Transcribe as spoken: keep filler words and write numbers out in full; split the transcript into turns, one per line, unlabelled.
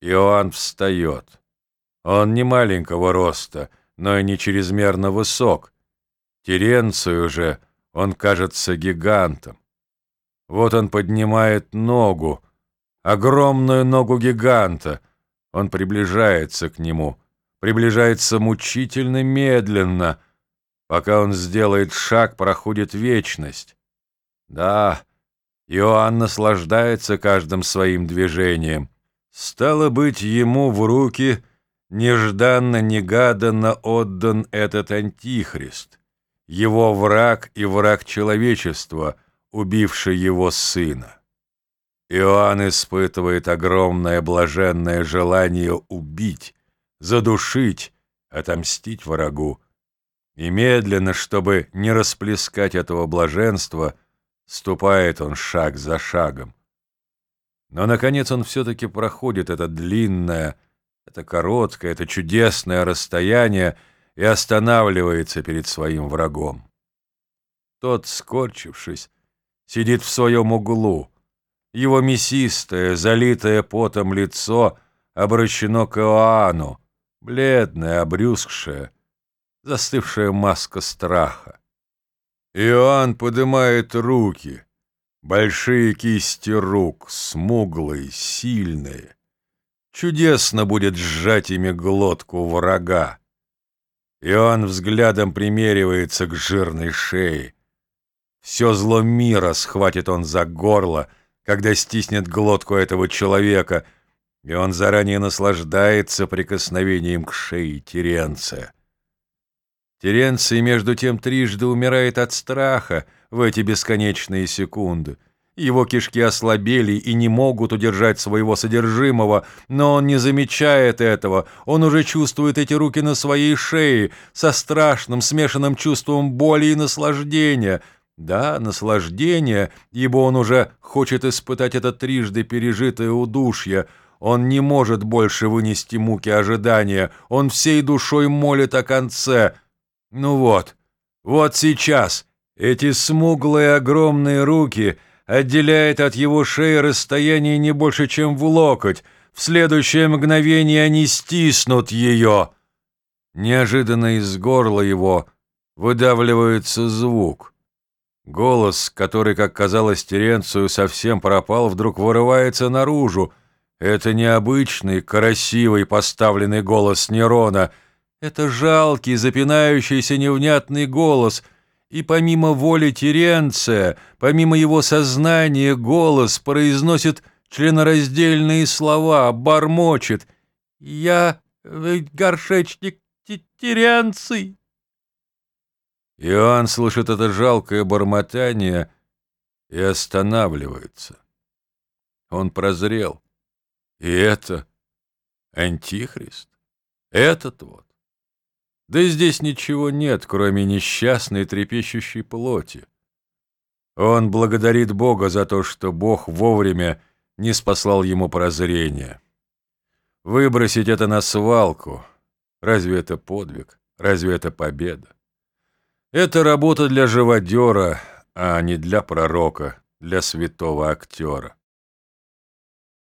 Иоанн встает. Он не маленького роста, но и не чрезмерно высок. Теренцию же он кажется гигантом. Вот он поднимает ногу, огромную ногу гиганта. Он приближается к нему, приближается мучительно медленно. Пока он сделает шаг, проходит вечность. Да, Иоанн наслаждается каждым своим движением. Стало быть, ему в руки нежданно-негаданно отдан этот антихрист, его враг и враг человечества, убивший его сына. Иоанн испытывает огромное блаженное желание убить, задушить, отомстить врагу. И медленно, чтобы не расплескать этого блаженства, ступает он шаг за шагом. Но, наконец, он все-таки проходит это длинное, это короткое, это чудесное расстояние и останавливается перед своим врагом. Тот, скорчившись, сидит в своем углу. Его мясистое, залитое потом лицо обращено к Иоанну, бледное, обрюзгшее, застывшая маска страха. Иоанн поднимает руки, большие кисти рук, смуглые, сильные. Чудесно будет сжать ими глотку врага. Иоанн взглядом примеривается к жирной шее. Все зло мира схватит он за горло, когда стиснет глотку этого человека, и он заранее наслаждается прикосновением к шее Теренция. Теренций, между тем, трижды умирает от страха в эти бесконечные секунды. Его кишки ослабели и не могут удержать своего содержимого, но он не замечает этого. Он уже чувствует эти руки на своей шее со страшным смешанным чувством боли и наслаждения. Да, наслаждение, ибо он уже хочет испытать это трижды пережитое удушье. Он не может больше вынести муки ожидания. Он всей душой молит о конце. Ну вот, вот сейчас эти смуглые огромные руки отделяют от его шеи расстояние не больше, чем в локоть. В следующее мгновение они стиснут ее. Неожиданно из горла его выдавливается звук. Голос, который, как казалось Теренцию, совсем пропал, вдруг вырывается наружу. Это необычный, красивый, поставленный голос Нерона. Это жалкий, запинающийся, невнятный голос. И помимо воли Теренция, помимо его сознания, голос произносит членораздельные слова, бормочет: «Я ведь горшечник Теренций». Иоанн слышит это жалкое бормотание и останавливается. Он прозрел. И это антихрист, этот вот. Да здесь ничего нет, кроме несчастной трепещущей плоти. Он благодарит Бога за то, что Бог вовремя не спаслал ему прозрение. Выбросить это на свалку — разве это подвиг, разве это победа? Это работа для живодера, а не для пророка, для святого актера.